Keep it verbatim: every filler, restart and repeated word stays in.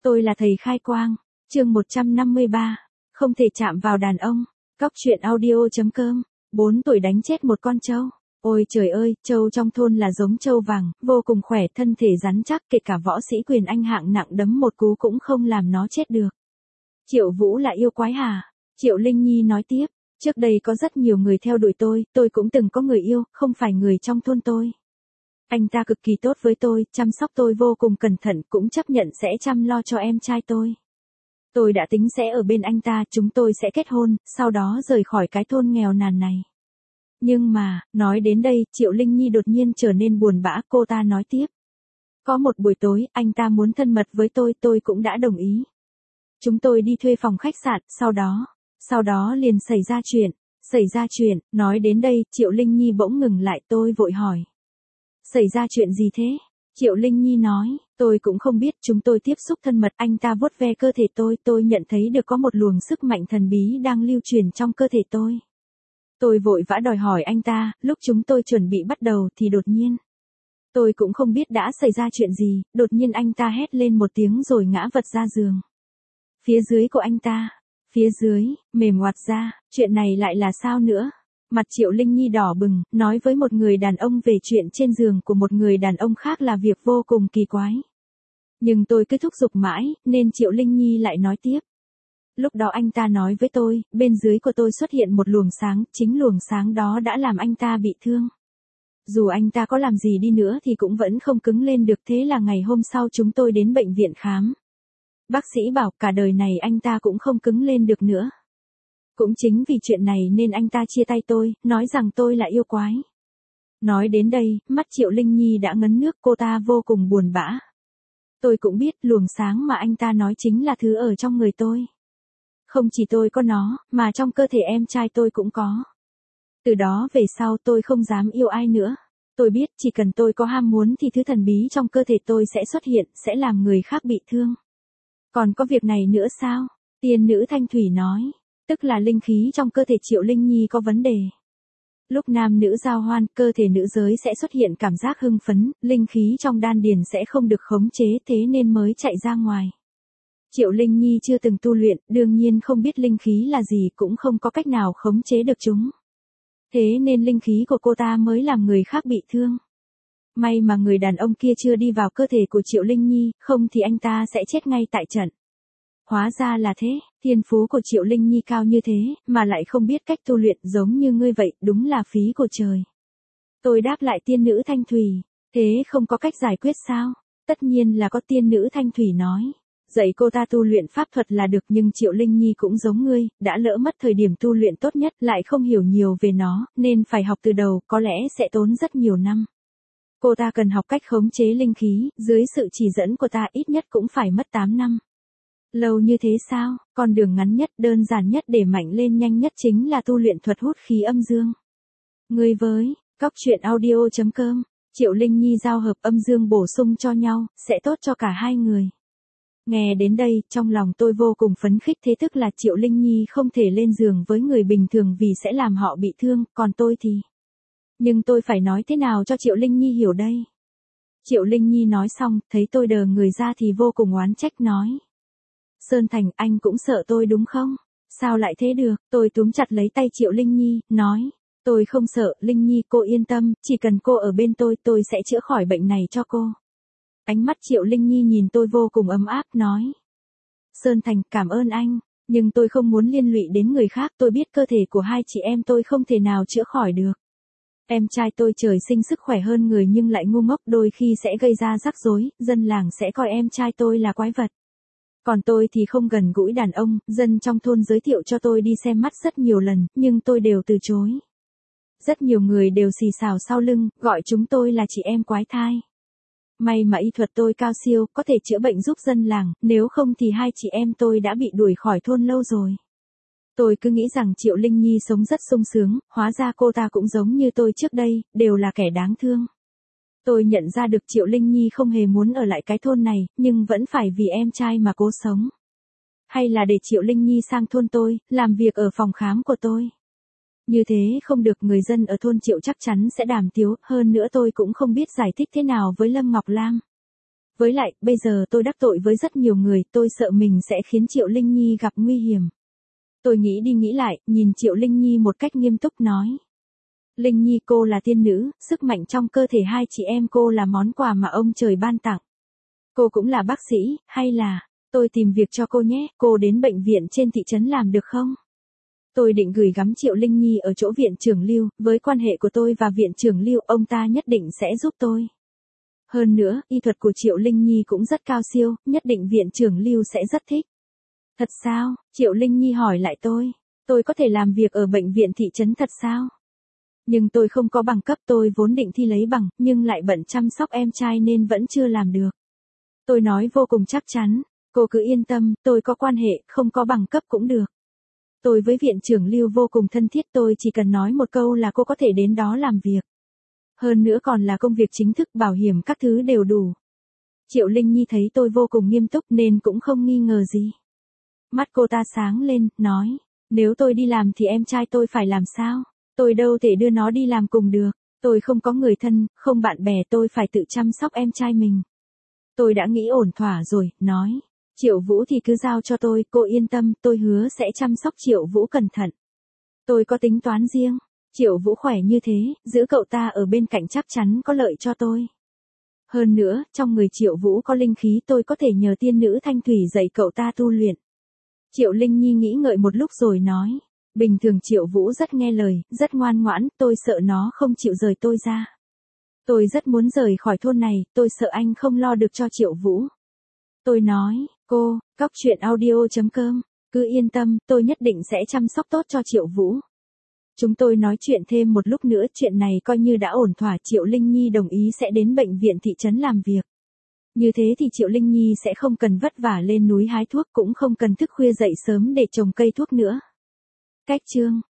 Tôi là thầy khai quang. Chương một trăm năm mươi ba. Không thể chạm vào đàn ông. Cóc truyện audio.com. bốn tuổi đánh chết một con trâu. Ôi trời ơi, trâu trong thôn là giống trâu vàng, vô cùng khỏe, thân thể rắn chắc, kể cả võ sĩ quyền anh hạng nặng đấm một cú cũng không làm nó chết được. Triệu Vũ là yêu quái hả? Triệu Linh Nhi nói tiếp, trước đây có rất nhiều người theo đuổi tôi, tôi cũng từng có người yêu, không phải người trong thôn tôi. Anh ta cực kỳ tốt với tôi, chăm sóc tôi vô cùng cẩn thận, cũng chấp nhận sẽ chăm lo cho em trai tôi. Tôi đã tính sẽ ở bên anh ta, chúng tôi sẽ kết hôn, sau đó rời khỏi cái thôn nghèo nàn này. Nhưng mà, nói đến đây, Triệu Linh Nhi đột nhiên trở nên buồn bã, cô ta nói tiếp. Có một buổi tối, anh ta muốn thân mật với tôi, tôi cũng đã đồng ý. Chúng tôi đi thuê phòng khách sạn, sau đó, sau đó liền xảy ra chuyện, xảy ra chuyện, nói đến đây, Triệu Linh Nhi bỗng ngừng lại, tôi vội hỏi. Xảy ra chuyện gì thế? Triệu Linh Nhi nói, tôi cũng không biết, chúng tôi tiếp xúc thân mật, anh ta vuốt ve cơ thể tôi, tôi nhận thấy được có một luồng sức mạnh thần bí đang lưu truyền trong cơ thể tôi. Tôi vội vã đòi hỏi anh ta, lúc chúng tôi chuẩn bị bắt đầu thì đột nhiên. Tôi cũng không biết đã xảy ra chuyện gì, đột nhiên anh ta hét lên một tiếng rồi ngã vật ra giường. Phía dưới của anh ta, phía dưới, mềm ngoặt ra, chuyện này lại là sao nữa? Mặt Triệu Linh Nhi đỏ bừng, nói với một người đàn ông về chuyện trên giường của một người đàn ông khác là việc vô cùng kỳ quái. Nhưng tôi cứ thúc giục mãi, nên Triệu Linh Nhi lại nói tiếp. Lúc đó anh ta nói với tôi, bên dưới của tôi xuất hiện một luồng sáng, chính luồng sáng đó đã làm anh ta bị thương. Dù anh ta có làm gì đi nữa thì cũng vẫn không cứng lên được, thế là ngày hôm sau chúng tôi đến bệnh viện khám. Bác sĩ bảo cả đời này anh ta cũng không cứng lên được nữa. Cũng chính vì chuyện này nên anh ta chia tay tôi, nói rằng tôi là yêu quái. Nói đến đây, mắt Triệu Linh Nhi đã ngấn nước, cô ta vô cùng buồn bã. Tôi cũng biết luồng sáng mà anh ta nói chính là thứ ở trong người tôi. Không chỉ tôi có nó, mà trong cơ thể em trai tôi cũng có. Từ đó về sau tôi không dám yêu ai nữa. Tôi biết chỉ cần tôi có ham muốn thì thứ thần bí trong cơ thể tôi sẽ xuất hiện, sẽ làm người khác bị thương. Còn có việc này nữa sao? Tiên nữ Thanh Thủy nói. Tức là linh khí trong cơ thể Triệu Linh Nhi có vấn đề. Lúc nam nữ giao hoan, cơ thể nữ giới sẽ xuất hiện cảm giác hưng phấn, linh khí trong đan điền sẽ không được khống chế, thế nên mới chạy ra ngoài. Triệu Linh Nhi chưa từng tu luyện, đương nhiên không biết linh khí là gì, cũng không có cách nào khống chế được chúng. Thế nên linh khí của cô ta mới làm người khác bị thương. May mà người đàn ông kia chưa đi vào cơ thể của Triệu Linh Nhi, không thì anh ta sẽ chết ngay tại trận. Hóa ra là thế, thiên phú của Triệu Linh Nhi cao như thế, mà lại không biết cách tu luyện giống như ngươi vậy, đúng là phí của trời. Tôi đáp lại tiên nữ Thanh Thủy, thế không có cách giải quyết sao? Tất nhiên là có, tiên nữ Thanh Thủy nói. Dạy cô ta tu luyện pháp thuật là được, nhưng Triệu Linh Nhi cũng giống ngươi, đã lỡ mất thời điểm tu luyện tốt nhất, lại không hiểu nhiều về nó, nên phải học từ đầu, có lẽ sẽ tốn rất nhiều năm. Cô ta cần học cách khống chế linh khí, dưới sự chỉ dẫn của ta ít nhất cũng phải mất tám năm. Lâu như thế sao? Con đường ngắn nhất, đơn giản nhất để mạnh lên nhanh nhất chính là tu luyện thuật hút khí âm dương. Ngươi với, cóc truyện audio.com, Triệu Linh Nhi giao hợp âm dương bổ sung cho nhau, sẽ tốt cho cả hai người. Nghe đến đây, trong lòng tôi vô cùng phấn khích, thế tức là Triệu Linh Nhi không thể lên giường với người bình thường vì sẽ làm họ bị thương, còn tôi thì... Nhưng tôi phải nói thế nào cho Triệu Linh Nhi hiểu đây? Triệu Linh Nhi nói xong, thấy tôi đờ người ra thì vô cùng oán trách nói. Sơn Thành, anh cũng sợ tôi đúng không? Sao lại thế được? Tôi túm chặt lấy tay Triệu Linh Nhi, nói. Tôi không sợ, Linh Nhi, cô yên tâm, chỉ cần cô ở bên tôi, tôi sẽ chữa khỏi bệnh này cho cô. Ánh mắt Triệu Linh Nhi nhìn tôi vô cùng ấm áp, nói. Sơn Thành, cảm ơn anh, nhưng tôi không muốn liên lụy đến người khác, tôi biết cơ thể của hai chị em tôi không thể nào chữa khỏi được. Em trai tôi trời sinh sức khỏe hơn người nhưng lại ngu ngốc, đôi khi sẽ gây ra rắc rối, dân làng sẽ coi em trai tôi là quái vật. Còn tôi thì không gần gũi đàn ông, dân trong thôn giới thiệu cho tôi đi xem mắt rất nhiều lần, nhưng tôi đều từ chối. Rất nhiều người đều xì xào sau lưng, gọi chúng tôi là chị em quái thai. May mà y thuật tôi cao siêu, có thể chữa bệnh giúp dân làng, nếu không thì hai chị em tôi đã bị đuổi khỏi thôn lâu rồi. Tôi cứ nghĩ rằng Triệu Linh Nhi sống rất sung sướng, hóa ra cô ta cũng giống như tôi trước đây, đều là kẻ đáng thương. Tôi nhận ra được Triệu Linh Nhi không hề muốn ở lại cái thôn này, nhưng vẫn phải vì em trai mà cố sống. Hay là để Triệu Linh Nhi sang thôn tôi, làm việc ở phòng khám của tôi. Như thế không được, người dân ở thôn Triệu chắc chắn sẽ đàm tiếu, hơn nữa tôi cũng không biết giải thích thế nào với Lâm Ngọc Lam. Với lại, bây giờ tôi đắc tội với rất nhiều người, tôi sợ mình sẽ khiến Triệu Linh Nhi gặp nguy hiểm. Tôi nghĩ đi nghĩ lại, nhìn Triệu Linh Nhi một cách nghiêm túc nói. Linh Nhi, cô là tiên nữ, sức mạnh trong cơ thể hai chị em cô là món quà mà ông trời ban tặng. Cô cũng là bác sĩ, hay là, tôi tìm việc cho cô nhé, cô đến bệnh viện trên thị trấn làm được không? Tôi định gửi gắm Triệu Linh Nhi ở chỗ viện trưởng Lưu, với quan hệ của tôi và viện trưởng Lưu, ông ta nhất định sẽ giúp tôi. Hơn nữa, y thuật của Triệu Linh Nhi cũng rất cao siêu, nhất định viện trưởng Lưu sẽ rất thích. Thật sao? Triệu Linh Nhi hỏi lại tôi. Tôi có thể làm việc ở bệnh viện thị trấn thật sao? Nhưng tôi không có bằng cấp, tôi vốn định thi lấy bằng, nhưng lại bận chăm sóc em trai nên vẫn chưa làm được. Tôi nói vô cùng chắc chắn, cô cứ yên tâm, tôi có quan hệ, không có bằng cấp cũng được. Tôi với viện trưởng Lưu vô cùng thân thiết, tôi chỉ cần nói một câu là cô có thể đến đó làm việc. Hơn nữa còn là công việc chính thức, bảo hiểm các thứ đều đủ. Triệu Linh Nhi thấy tôi vô cùng nghiêm túc nên cũng không nghi ngờ gì. Mắt cô ta sáng lên, nói, nếu tôi đi làm thì em trai tôi phải làm sao? Tôi đâu thể đưa nó đi làm cùng được, tôi không có người thân, không bạn bè, tôi phải tự chăm sóc em trai mình. Tôi đã nghĩ ổn thỏa rồi, nói, Triệu Vũ thì cứ giao cho tôi, cô yên tâm, tôi hứa sẽ chăm sóc Triệu Vũ cẩn thận. Tôi có tính toán riêng, Triệu Vũ khỏe như thế, giữ cậu ta ở bên cạnh chắc chắn có lợi cho tôi. Hơn nữa, trong người Triệu Vũ có linh khí, tôi có thể nhờ tiên nữ Thanh Thủy dạy cậu ta tu luyện. Triệu Linh Nhi nghĩ ngợi một lúc rồi nói, bình thường Triệu Vũ rất nghe lời, rất ngoan ngoãn, tôi sợ nó không chịu rời tôi ra. Tôi rất muốn rời khỏi thôn này, tôi sợ anh không lo được cho Triệu Vũ. Tôi nói, cô, cóc truyện audio chấm com, cứ yên tâm, tôi nhất định sẽ chăm sóc tốt cho Triệu Vũ. Chúng tôi nói chuyện thêm một lúc nữa, chuyện này coi như đã ổn thỏa, Triệu Linh Nhi đồng ý sẽ đến bệnh viện thị trấn làm việc. Như thế thì Triệu Linh Nhi sẽ không cần vất vả lên núi hái thuốc, cũng không cần thức khuya dậy sớm để trồng cây thuốc nữa. Cách chương